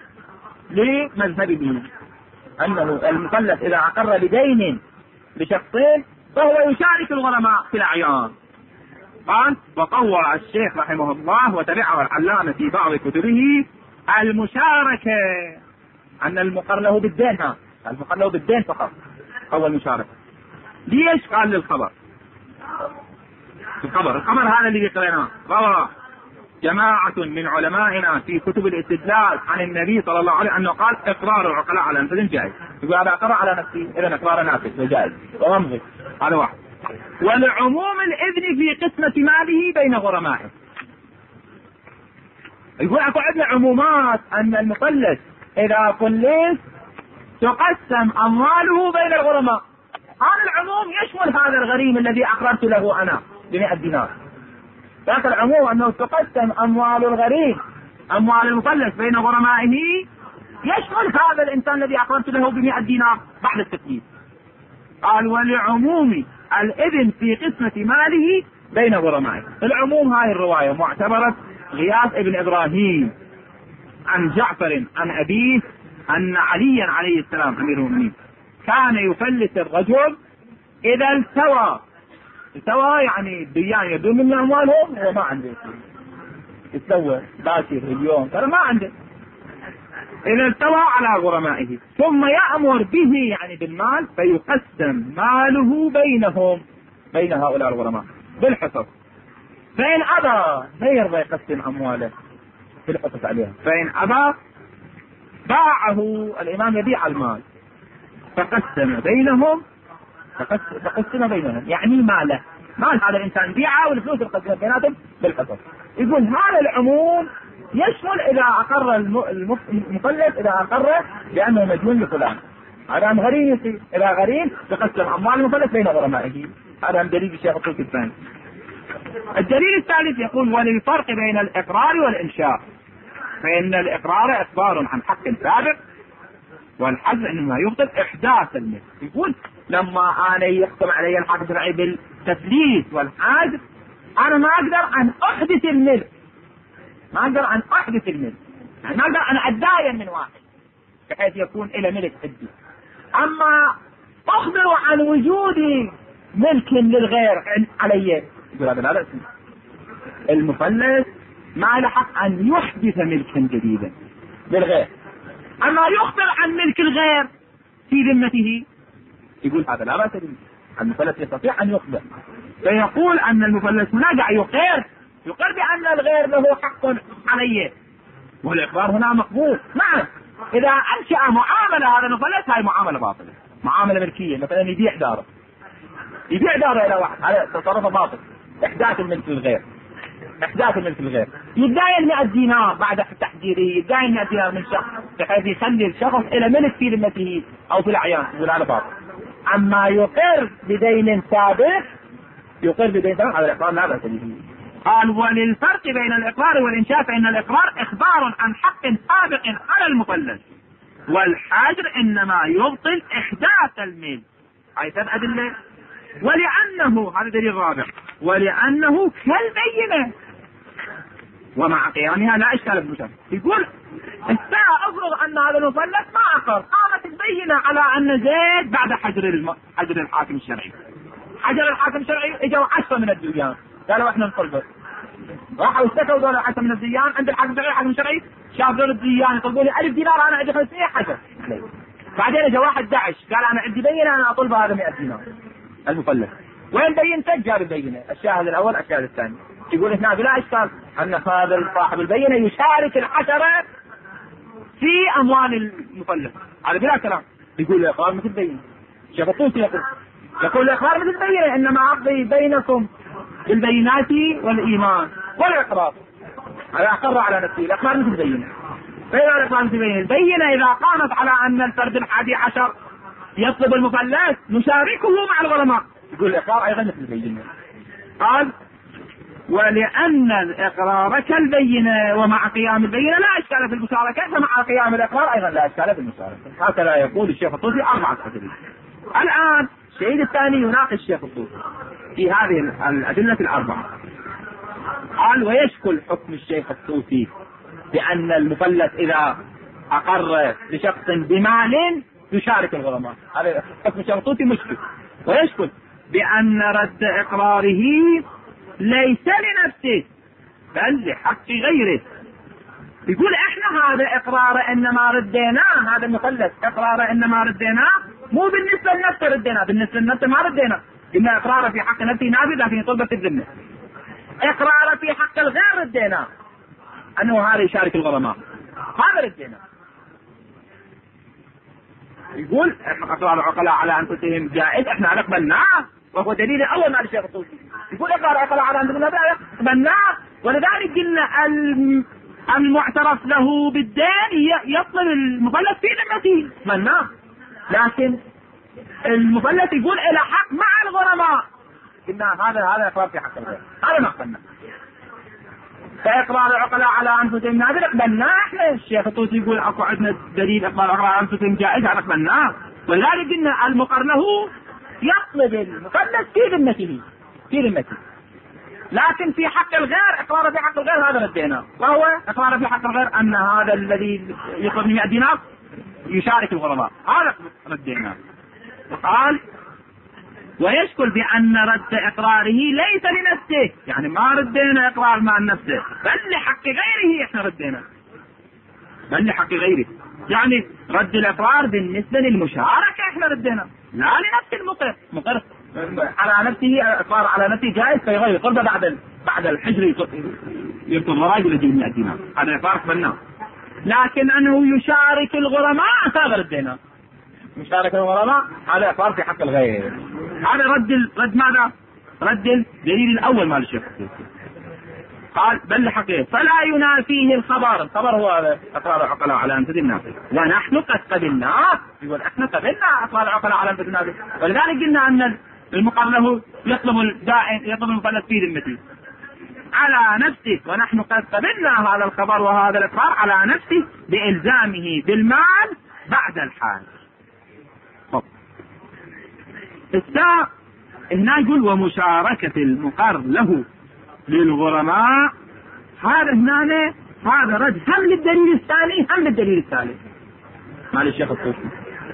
لمذهبه أنه المفلس إذا أقر بدين لشخصين فهو يشارك الغرماء في الأعيان. قال وقوى الشيخ رحمه الله وتبعه العلامة في بعض كتبه المشاركة، أن المقر له بالدين، ها المقر له بالدين فقط هو المشاركة. ليش؟ قال للخبر، الخبر الخبر هذا اللي قرأناه روى جماعة من علمائنا في كتب الاستدلال عن النبي صلى الله عليه وسلم أنه قال إقرار العقلاء على أنفسهم جائز. يقول هذا أقر على نفسي، إذا إقرار نافذ وجائز وممضي. هذا واحد. ولعموم الإذن في قسمة ماله بين غرمائه. يقول أكو عندنا عمومات أن المفلس إذا فلس تقسم أمواله بين الغرماء. هذا العموم يشمل هذا الغريم الذي أقررت له أنا بمئة دينار. ذاك العموم أنه تقسم أموال الغريم أموال المفلس بين غرمائه يشمل هذا الإنسان الذي أقررت له بمئة دينار بعد التكليف. قال ولعموم الإذن في قسمة ماله بين غرمائه. العموم هاي الرواية معتبرة غياث ابن إبراهيم عن جعفر عن أبيه أن عليا عليه السلام أمير المؤمنين كان يفلس الرجل إذا التوى. التوى يعني الديان يدون من أموالهم هو ما عنده يتسوى باكر اليوم ترى ما عنده، إذا التوى على غرمائه ثم يأمر به يعني بالمال فيقسم ماله بينهم بين هؤلاء الغرماء بالحصص. فإن أبى ما يرضى يقسم أمواله بالحصص عليها، فإن أبى باعه الإمام يبيع المال فقسم بينهم فقسم بينهم يعني ماله مال هذا الإنسان بيعه والفلوس القسمة بيناتهم بالحصص. يقول هذا العموم يشمل إذا أقر المفلس إذا أقر بأنه مديون لفلان، هذا غريم يصير إذا غريم تقسم أموال المفلس بين غرمائه. هذا دليل الشيخ الطوسي الثاني. الدليل الثالث يقول وللفرق بين الإقرار والإنشاء، فإن الإقرار إخبار عن حق سابق والحذف إنما يبطل إحداث الملك. يقول لما أنا يحكم علي الحق الشرعي بالتثليث والحذف أنا ما أقدر أن أحدث الملك، ما أقدر أن أحدث الملك، يعني ما أقدر أن أتداين من واحد بحيث يكون إلى ملك حدي. أما أخبر عن وجود ملك للغير علي، يقول هذا لا بأس. المفلس ما له حق أن يحدث ملكا جديدا للغير، أما يخبر عن ملك الغير في ذمته يقول هذا لا بأس به. المفلس يستطيع أن يخبر، فيقول أن المفلس هنا قاعد يقر يقر بأن الغير له حق عليه، والإخبار هنا مقبول. نعم إذا أنشأ معاملة هذا المفلس هاي معاملة باطلة، معاملة ملكية، مثلا يبيع داره يبيع داره إلى واحد، هذا تصرف باطل، إحداث الملك للغير إحداث الملك للغير. يداين مئة دينار بعد تحجيره، يداين مئة دينار من شخص بحيث يخلي الشخص إلى ملك في ذمته أو في الأعيان، يقول هذا باطل. أما يقر بدين سابق يقر بدين ثمن هذا الإقرار لا بأس به. قال وللفرق بين الإقرار والإنشاء فإن الإقرار إخبار عن حق سابق على المفلس، والحجر إنما يبطل إحداث الميل. هاي ثلاث أدلة. ولأنه هذا دليل رابع، ولأنه كالبينة ومع قيامها لا إشكال بالمشابه. يقول الساعة أفرض أن هذا المفلس ما أقر، قامت البينة على أن زيد بعد حجر الم... حجر الحاكم الشرعي. حجر الحاكم الشرعي اجوا عشرة من الديان قالوا احنا نطلبه، راحوا اشتكوا دول عشرة من الديان عند الحاكم الشرعي. الحاكم الشرعي شاف دول الديان يطلبوا لي ألف دينار، أنا عندي خمسمية حجر. بعدين اجى واحد داعش قال أنا عندي بينة أنا أطلب هذا مئة دينار المفلس. وين بينتك؟ جاب البينة، الشاهد الأول الشاهد الثاني. يقول هنا بلا إشكال أن هذا صاحب البينة يشارك العشرة في أموال المفلس، هذا بلا كلام. يقول الإقرار مثل بينة. شيخ الطوسي يقول يقول الإقرار مثل بينة، إنما أقضي بينكم بالبينات والإيمان والإقرار. هذا أقر على نفسه. الإقرار مثل بينة. فإذا الإقرار مثل بينة، البينة إذا قامت على أن الفرد الحادي عشر يطلب المفلس نشاركه مع الغرماء، يقول الإقرار أيضا مثل بينة. قال ولأن الإقرار كالبينة ومع قيام البينة لا إشكال في المشاركة، فمع قيام الإقرار أيضا لا إشكال في المشاركة. هكذا يقول الشيخ الطوسي أربعة أدلة. الآن الشهيد الثاني يناقش الشيخ الطوسي في هذه الأدلة الأربعة. قال ويشكل حكم الشيخ الطوسي بأن المفلس إذا أقر لشخص بمال يشارك الغرماء. هذا حكم الشيخ الطوسي مشكل. ويشكل بأن رد إقراره ليس لنفسه بل لحق غيره. يقول احنا هذا اقرار انما رديناه، هذا المفلس اقرار انما رديناه مو بالنسبه لنفسه رديناه، بالنسبه لنفسه ما ردينا، قلنا اقرار في حق نفسه نافذ لكن طلبت الذمه. اقرار في حق الغير رديناه انه هذا يشارك الغرماء، هذا رديناه. يقول اقرار العقلاء على انفسهم جائز، احنا نقبلناه وهو دليل اول مع الشيخ الطوسي. يقول اقرار العقلاء على انفسهم قبلناه، ولذلك قلنا المعترف له بالدين يطلب المفلس في ذمته مناه، لكن المفلس يقول الى حق مع الغرماء، قلنا هذا هذا اقرار في حق الغير، هذا ما قلنا. فاقرار العقلاء على انفسهم نادر قبلناه احنا. الشيخ الطوسي يقول اكو عندنا دليل اقرار العقلاء على انفسهم جائز، هذا قبلناه، ولذلك قلنا المقر له يطلب المفلس في ذمته في ذمته لكن في حق الغير اقراره في حق الغير هذا رديناه، وهو اقراره في حق الغير ان هذا الذي يطلب مئة دينار يشارك الغرماء، هذا رديناه. وقال ويشكل بان رد اقراره ليس لنفسه، يعني ما ردينا اقرار مع نفسه بل لحق غيره، احنا ردينا بل لحق غيره، يعني رد الاقرار بالنسبه للمشاركه احنا ردينا لا لنفس المقر. مقر على نفسه اقرار على نفسه جائز فيغير قربه بعد بعد الحجر يطلب الراجل الذي من الدينار، هذا اقرار قبلناه. لكن انه يشارك الغرماء هذا ردينا، مشاركه الغرماء هذا اقرار في حق الغير. هذا رد ال... رد ماذا؟ رد الدليل الاول مال الشيخ. قال بل لحقه فلا ينافيه الخبر. الخبر هو هذا اقرار العقلاء على انفس الناس، ونحن قد قبلناه. يقول احنا قبلنا اقرار العقلاء على انفس الناس، ولذلك قلنا ان المقر له يطلب الدائن يطلب المفلس في ذمته على نفسه، ونحن قد قبلنا هذا الخبر وهذا الاقرار على نفسه بإلزامه بالمال بعد الحال. الساعة هنا يقول ومشاركة المقر له للغرماء، هذا هنا هذا رد هم للدليل الثاني هم للدليل الثالث مال الشيخ الطوسي.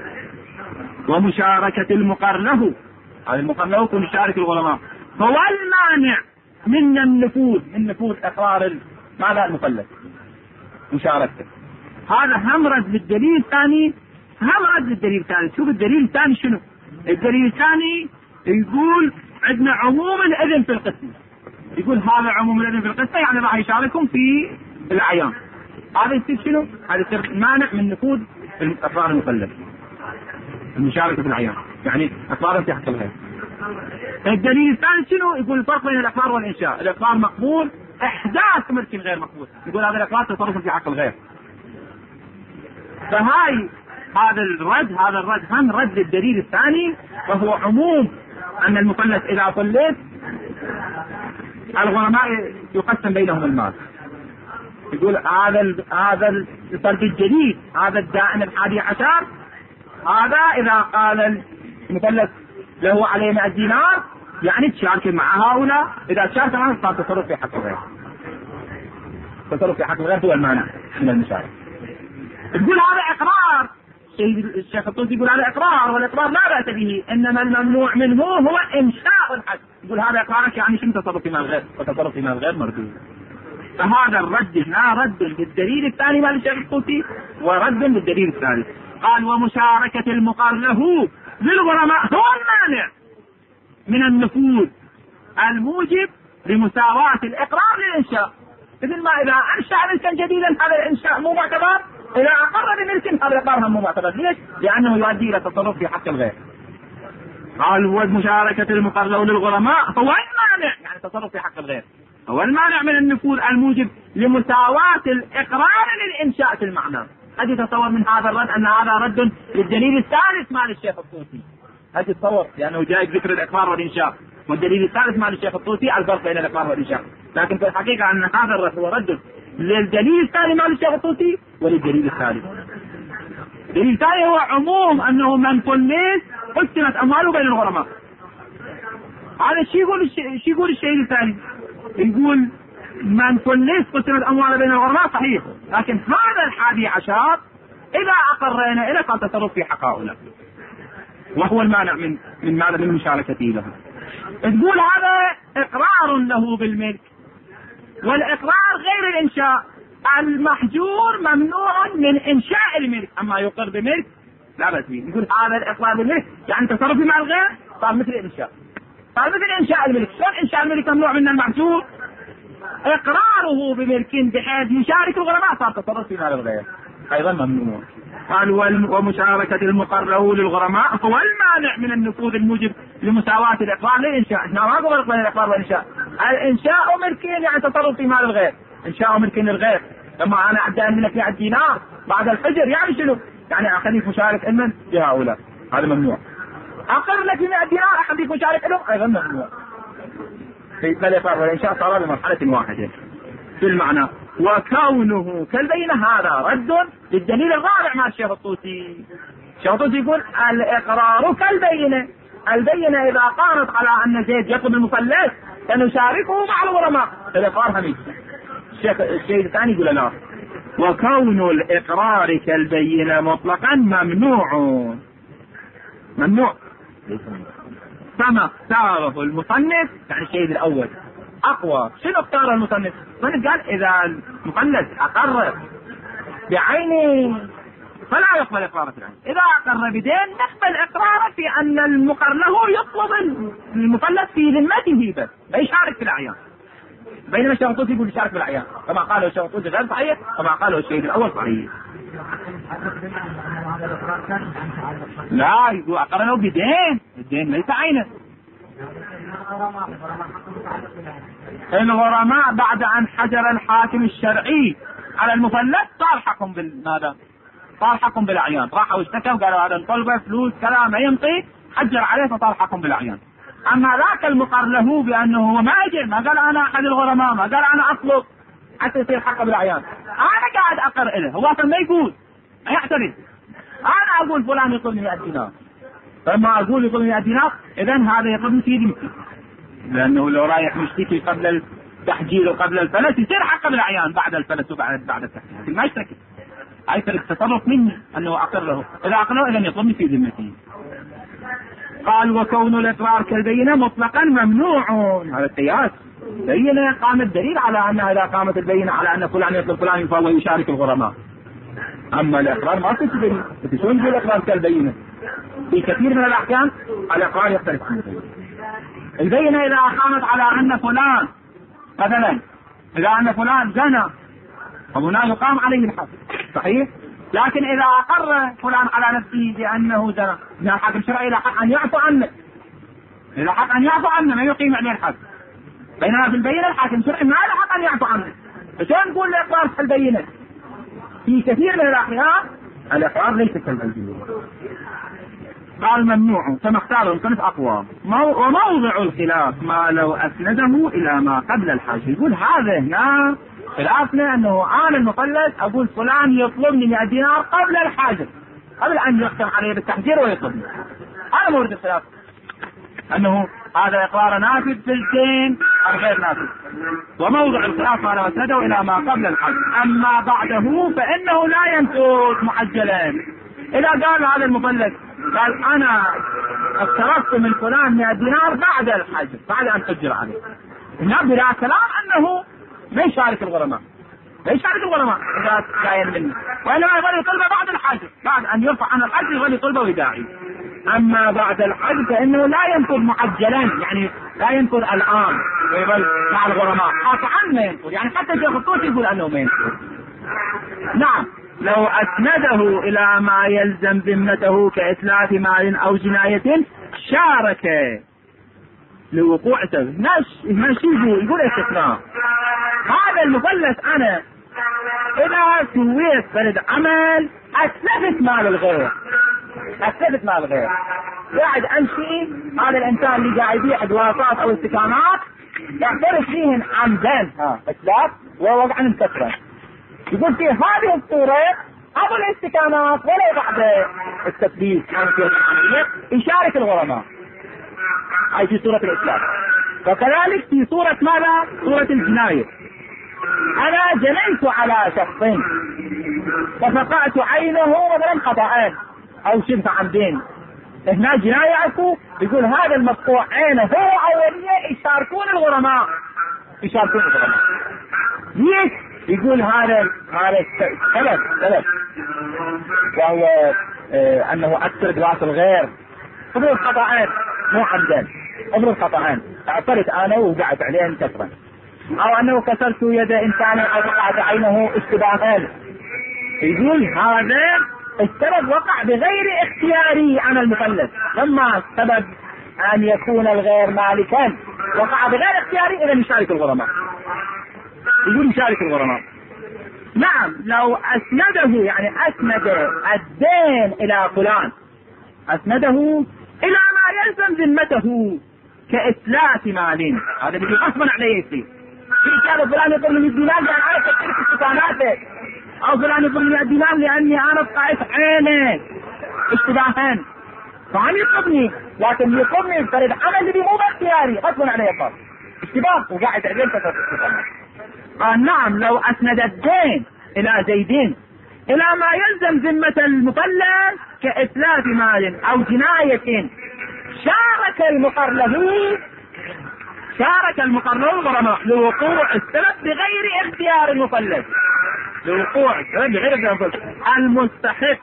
ومشاركة المقر له، هذا المقر له يكون يشارك الغرماء، هو المانع من النفوذ من نفوذ اقرار ماذا المفلس مشاركته. هذا هم رد للدليل الثاني هم رد للدليل الثالث. شوف الدليل الثاني شنو؟ الدليل الثاني يقول عندنا عموم الاذن في القسم، يقول هذا عموم الاذن في القسم يعني راح يشاركهم في الاعيان. هذا يصير شنو؟ هذا يصير مانع من نفوذ اقرار المفلس المشاركه في الاعيان، يعني اقرار في حق الغير. الدليل الثاني شنو؟ يقول الفرق بين الاقرار والانشاء، الاقرار مقبول، احداث ملك غير مقبول، يقول هذا الاقرار تصرف في حق الغير. فهاي هذا الرد هذا الرد هم رد الدليل الثاني، وهو عموم ان المفلس اذا فلت الغرماء يقسم بينهم المال. يقول هذا هذا الفرد الجديد، هذا الدائن الحادي عشر، هذا إذا قال المثلث له عليه مئة دينار يعني تشارك مع هؤلاء، إذا تشارك معهم صار تصرف في حق الغير. تصرف في حق الغير هو المانع من المشاركة. تقول هذا إقرار، الشيخ الطوسي يقول هذا إقرار، والإقرار لا بأس به، إنما الممنوع منه هو إنشاء الحد. يقول هذا إقرارك يعني شنو تصرف في مال الغير، وتصرف في مال الغير مردود. فهذا الرد هنا رد بالدليل الثاني مال الشيخ الطوسي ورد بالدليل الثالث. قال ومشاركة المقر له للغرماء هو المانع من النفوذ الموجب لمساواة الإقرار للإنشاء. مثل ما إذا أنشأ ملكا جديدا هذا الإنشاء مو معتبر، إذا أقر بملك هذا الإقرار مو معتبر. ليش؟ لأنه يؤدي إلى التصرف في حق الغير. قال ومشاركة المقر له للغرماء هو المانع، يعني تصرف في حق الغير، هو المانع من النفوذ الموجب لمساواة الإقرار للإنشاء في المعنى. هذه تصور من هذا الرد أن هذا رد للدليل الثالث مال الشيخ الطوسي. هذه تصور لأنه جاء ذكر الإقرار والإنشاء، والدليل الثالث مال الشيخ الطوسي الفرق بين الإقرار والإنشاء. لكن في الحقيقة أن هذا الرد هو رد للدليل الثاني مال الشيخ الطوسي وللدليل الثالث. الدليل الثاني هو عموم أنه من فلس قسمت أمواله بين الغرماء. هذا الشيء يقول الشيء يقول الشيء الثاني، يقول من فلس قسمت أمواله بين الغرماء صحيح، لكن هذا الحادي عشر إذا أقرنا إلى قد تصرف في حق هؤلاء، وهو المانع من من ماذا من مشاركته له. تقول هذا إقرار له بالملك، والإقرار غير الإنشاء. المحجور ممنوع من إنشاء الملك، أما يقر بملك لا بأس به. يقول هذا الإقرار بالملك يعني تصرف مع الغير صار مثل الإنشاء، صار مثل إنشاء الملك. شلون إنشاء الملك ممنوع من المحجور؟ إقراره بملك بحيث يشارك الغرماء صار تصرف في مال الغير أيضا ممنوع. قال ومشاركة المقر له للغرماء هو المانع من النفوذ الموجب لمساواة الإقرار للإنشاء. احنا ما قبل بين الإقرار والإنشاء. الإنشاء ملكين يعني تصرف في مال الغير، إنشاء ملكين للغير. لما أنا أدعي منك مئة دينار بعد الحجر يعني شنو؟ يعني أخليك مشارك إمن لهؤلاء، هذا ممنوع. أقر لك مئة دينار أخليك مشارك لهم أيضا ممنوع. في الإقرار والإنشاء صار بمرحلة واحدة في المعنى. وكونه كالبينة هذا رد للدليل الرابع مع الشيخ الطوسي. الشيخ الطوسي يقول الإقرار كالبينة، البينة إذا قامت على أن زيد يطلب المفلس فنشاركه مع الغرماء، الإقرار هميش. الشيخ الشيء الثاني يقول لا، وكون الإقرار كالبينة مطلقا ممنوع ممنوع كما اختاره المصنف. يعني الشيء الأول أقوى. شنو اختار المصنف؟ المصنف قال إذا المفلس أقر بعينه فلا يقبل إقراره في العين، إذا أقر بدين نقبل إقراره في أن المقر له يطلب المفلس في ذمته بس لا يشارك في الأعيان. بينما الشيخ الطوسي يقول يشارك في الأعيان، كما قاله الشيخ الطوسي غير صحيح، كما قاله الشيء الأول صحيح. لا يقول أقر له بدين، الدين ليس عينه. الغرماء بعد أن حجر الحاكم الشرعي على المفلس صار حكم بالماذا؟ صار حكم بالأعيان. راحوا اشتكوا قالوا هذا الطلبة فلوس كلام ما ينطي، حجر عليه فصار حكم بالأعيان. أما ذاك المقر له بأنه هو ما يجي، ما قال أنا أحد الغرماء، ما قال أنا أطلب حتى يصير حق بالأعيان. أنا قاعد أقر إله، هو أصلا ما يقول، ما يعترف. أنا أقول فلان يطلبني مئة دينار، فما أقول يطلبني مئة دينار إذن هذا يطلبني في ذمتي، لأنه لو رايح مشتكي قبل التحجير وقبل الفلس يصير حق بالأعيان بعد الفلس وبعد بعد التحجير، ما يشتكي. هاي طريقة تصرف مني أنه أقر له، إذا أقر له إذن يطلبني في ذمتي. قال وكون الإقرار كالبينة مطلقا ممنوع، هذا القياس. بينة قام الدليل على أنها إذا قامت البينة على أن فلان يطلب فلان فهو يشارك الغرماء. أما الإقرار ما تسبني، شلون يقول الإقرار كالبينة؟ في كثير من الأحكام الإقرار يختلف عن البينة. البينة إذا قامت على أن فلان مثلا إذا أن فلان زنى فهنا يقام عليه الحد صحيح، لكن إذا أقر فلان على نفسه بأنه زنى من الحاكم الشرعي له حق أن يعفو عنه، له حق أن يعفو عنه ما يقيم عليه الحد. بينما في البينة الحاكم الشرعي ما له حق أن يعفو عنه. فشون نقول الإقرار كالبينة؟ في كثير من الأحيان الإقرار ليس كالبينة. قال ممنوع كما اختاره المصنف أقوى. وموضع الخلاف ما لو أسنده إلى ما قبل الحاجة. يقول هذا هنا خلافنا أنه أنا المفلس أقول فلان يطلبني مئة دينار قبل الحاجة، قبل أن يختم عليه بالتحجير ويطلبني. هذا مورد الخلاف، أنه هذا إقرار نافذ في الدين أو غير نافذ. وموضع الخلاف ما لو أسنده إلى ما قبل الحج. أما بعده فإنه لا ينفذ معجلا. إذا قال هذا المفلس قال أنا اقترضت من فلان مئة دينار بعد الحج، بعد أن تحجر عليه، هنا بلا كلام أنه ما يشارك الغرماء، لا يشارك الغرماء إذا جاين منه، وإنما يظل يطلبه بعد الحج، بعد أن يرفع عن الحج يظل يطلبه وداعي. أما بعد الحج فإنه لا ينفذ معجلا، يعني لا ينفذ الآن ويظل مع الغرماء، قطعا ما ينفذ. يعني حتى شيخ الطوسي يقول أنه ما ينفذ. نعم لو أسنده إلى ما يلزم ذمته كإتلاف مال أو جناية شارك لوقوع سبب. ماشي يقول يقول استثناء. هذا المفلس أنا إذا سويت فرد عمل أسلفت مال الغير، أسلفت مال الغير، قاعد أمشي هذا الإنسان اللي قاعد يبيع أدوات أو استكانات يعترف فيهن عمدا ها إسلاف ووضعا مكسرا. يقول في هذه الصورة قبل الاستكانات ولا بعد التثبيت كان في العملية يشارك الغرماء، أي في صورة الإسلام. وكذلك في صورة ماذا؟ صورة الجناية. أنا جنيت على شخص وفقعت عينه مثلا خطأان أو شبه عمدين، هنا جناية أكو. يقول هذا المفقوع عينه هو أولية يشاركون الغرماء، يشاركون الغرماء. ليش؟ يقول هذا هذا سبب سبب وهو آه أنه أكثر جلاس الغير قبل الخطأين مو عمدا، قبل الخطأين اعترت أنا وقعت عليه كسرا، أو أنه كسرت يد إنسان أو وقعت عينه اشتباها. يقول هذا السبب وقع بغير اختياري عن المفلس، لما السبب أن يكون الغير مالكا وقع بغير اختياري إذا يشارك الغرماء، يقول يشارك الغرماء. نعم لو أسنده يعني أسند الدين إلى فلان، أسنده إلى ما يلزم ذمته كإتلاف مال، هذا بيجي غصبا عليه يصير. في كان فلان يقول لي الدينار لأن أنا كثير في استكاناته، أو فلان يقول لي الدينار لأني أنا بقيت عينه اشتباهين، فعم يطلبني لكن يطلبني فرد عمل اللي مو باختياري غصبا عليه صار اشتباه وقاعد عليه كثير في استكانات. قال نعم لو أسند الدين إلى زيدين إلى ما يلزم ذمة المفلس كإتلاف مال أو جناية شارك المقر له، شارك المقر له الغرماء لوقوع السبب بغير اختيار المفلس، لوقوع السبب بغير اختيار المفلس المستحق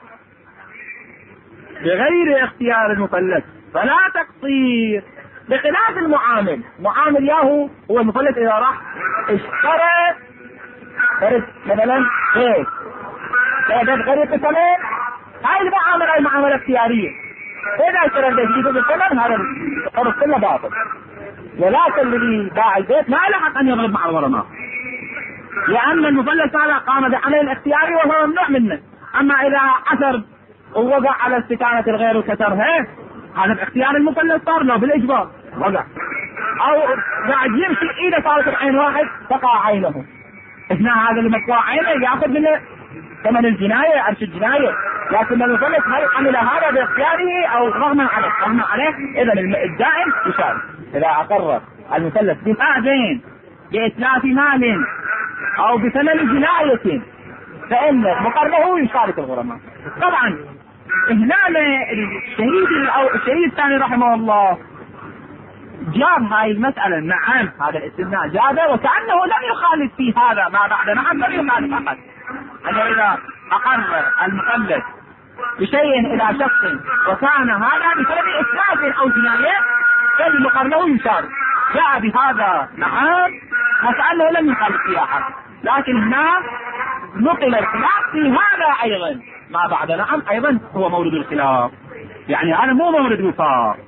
بغير اختيار المفلس، فلا تقصير. بخلاف المعامل، معامل ياهو هو المفلس إذا راح اشترى فرد مثلا غير غير غير الثمن، هاي اللي بعامل هاي المعاملة اختيارية. إذا اشترى البيت بالثمن هذا التصرف كله باطل، ولكن الذي باع البيت ما له حق أن يضرب مع الغرماء، لأن المفلس هذا قام بعمل الاختياري وهو ممنوع منه. أما إذا عثر ووقع على استكانة الغير وكسرها هذا باختيار المفلس صار له بالإجبار وقع، أو قاعد يمشي إذا صارت العين واحد تقع عينه، هنا هذا اللي مقطوع عينه يأخذ منه ثمن الجناية عرش الجناية، لكن المفلس هل عمل هذا باختياره أو رغما عليه رغما عليه إذا الدائم يشارك. إذا أقر المفلس بدفاع دين بإتلاف مال أو بثمن جناية فإن مقربه يشارك الغرماء. طبعا هنا الشهيد أو الشهيد الثاني رحمه الله جاب هاي المسألة، نعم هذا الاستثناء جابه وكأنه لم يخالف في هذا ما بعد، نعم لم يخالف فقط أنه إذا أقر المفلس بشيء إلى شخص وكان هذا بسبب إتلاف أو جناية فالمقربه يشارك، جاء بهذا نعم وكأنه لم يخالف فيها حق. لكن هنا نقل الخلاف في هذا أيضا ما بعد، نعم أيضا هو مورد الخلاف، يعني هذا مو مورد وفاق.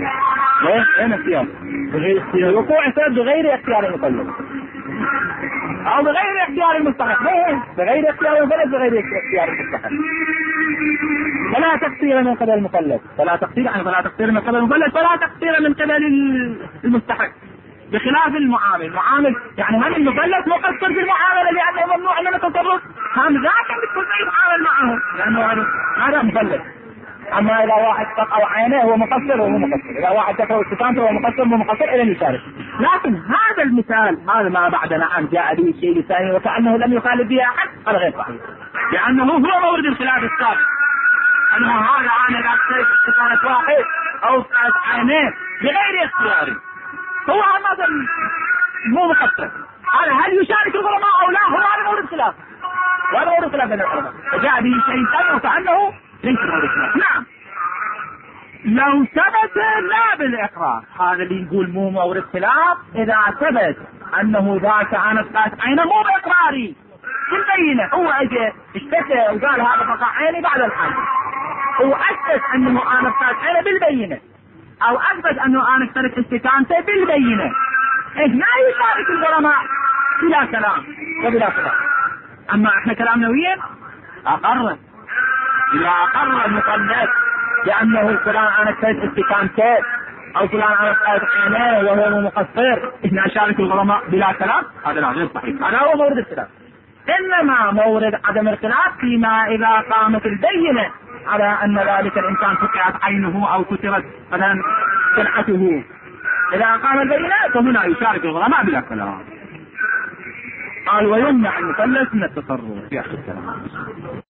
ليه؟ ايه اختيار؟ بغير اختيار، وقوع سبب بغير اختيار المطلب. او بغير اختيار المستحق، بغير اختيار المكلف بغير اختيار المستحق. فلا تقصير من قبل المكلف، فلا تقصير يعني فلا تقصير من قبل المكلف، فلا تقصير من قبل المستحق. بخلاف المعامل، المعامل يعني هم المكلف مقصر في المعامله لانه ممنوع من التصرف، هم ذاك بتكون يتعامل معه لانه هذا مكلف. اما اذا واحد تقع عينه هو مقصر وهو مقصر، اذا واحد تقع استقامته هو مقصر وهو مقصر الى يشارك. لكن هذا المثال هذا ما بعد نعم جاء به الشيء الثاني وكانه لم يخالف به احد، هذا غير صحيح، لانه هو مورد الخلاف السابق انه هذا عن الاكثر استقامه واحد او عينين بغير اختياره، هو هذا مو مقصر، هذا هل يشارك الغرماء او لا؟ هو هذا مورد الخلاف، وهذا مورد الخلاف بين العلماء، فجاء به شيء ثاني وكانه ليس مورد الخلاف. نعم لو ثبت لا بالاقرار، هذا اللي يقول مو مورد خلاف اذا ثبت انه ذاك كانت قاس عينه مو باقراري بالبينه، هو اجى اشتكى وقال هذا فقع عيني بعد الحاجه، هو اثبت انه انا قاس عينه بالبينه او اثبت انه انا اشترك استكانته بالبينه، هنا يشارك الغرماء بلا كلام وبلا كلام. اما احنا كلامنا وين اقر، اذا اقر المكلف لانه فلان انا اشترك استكانته او فلان انا اشترك عينيه وهو مقصر، هنا يشارك الغرماء بلا كلام، هذا لا غير صحيح، هذا هو مورد الخلاف. انما مورد عدم الخلاف فيما اذا قامت البينه على ان ذلك الانسان فقعت عينه او كسرت مثلا صنعته، اذا قام البينه فهنا يشارك الغرماء بلا كلام. قال ويمنع المكلف من التصرف في اخر الكلام.